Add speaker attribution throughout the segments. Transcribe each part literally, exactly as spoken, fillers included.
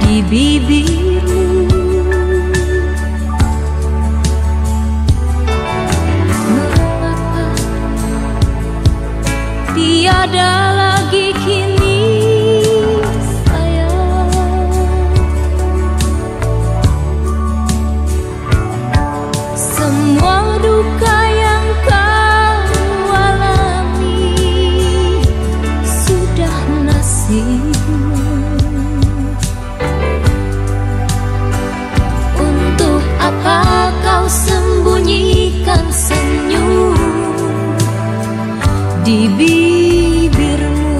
Speaker 1: di bibirmu. Mengapa tiada lagi kini sayang, semua duka yang kau alami sudah nasibmu. Untuk apa kau sembunyikan senyum di bibirmu?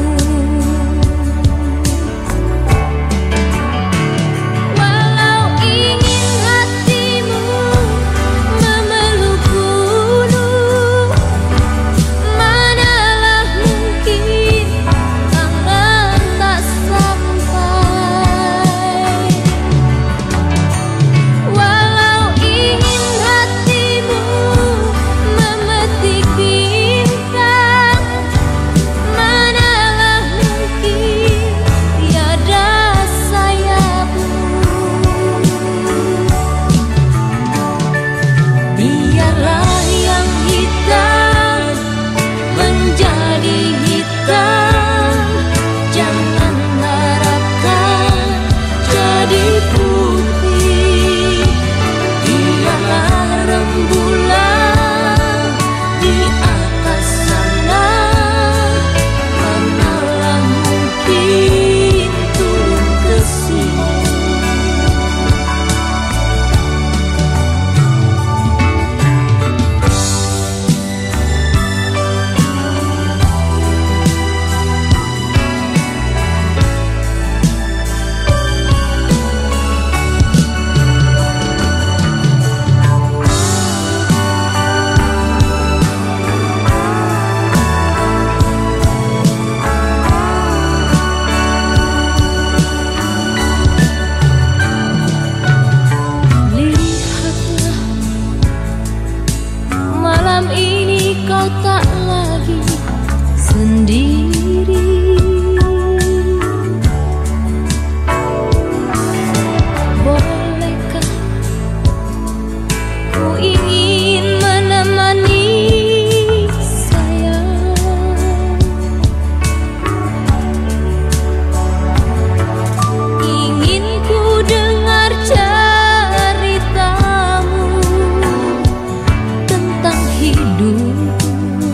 Speaker 1: Walau ingin hatimu memeluk gunung, manalah mungkin tangan tak sampai. Walau ingin hatimu memetik bintang, manalah mungkin tiada sayapmu. Biarlah yang hitam menjadi hitam, jangan harapkan jadi putih. Biarlah rembulan di atas sana, manalah mungkin turun ke sini. Lihatlah, malam ini kau tak lagi sendiri. Bolehkah ku ingin menemani sayang? Ingin ku dengar ceritamu tentang hidupmu.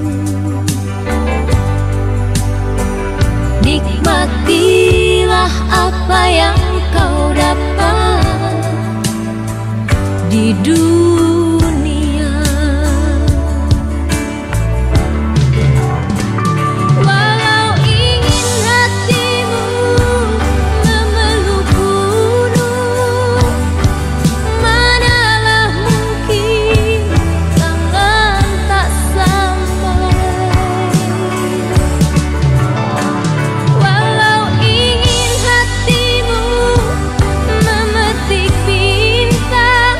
Speaker 1: Nikmatilah apa yang kau dapat di dunia. Walau ingin hatimu memeluk gunung, manalah mungkin tangan tak sampai. Walau ingin hatimu memetik bintang,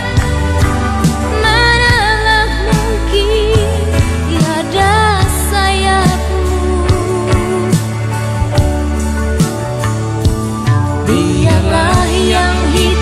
Speaker 1: manalah mungkin tiada sayapmu. Biarlah yang hitam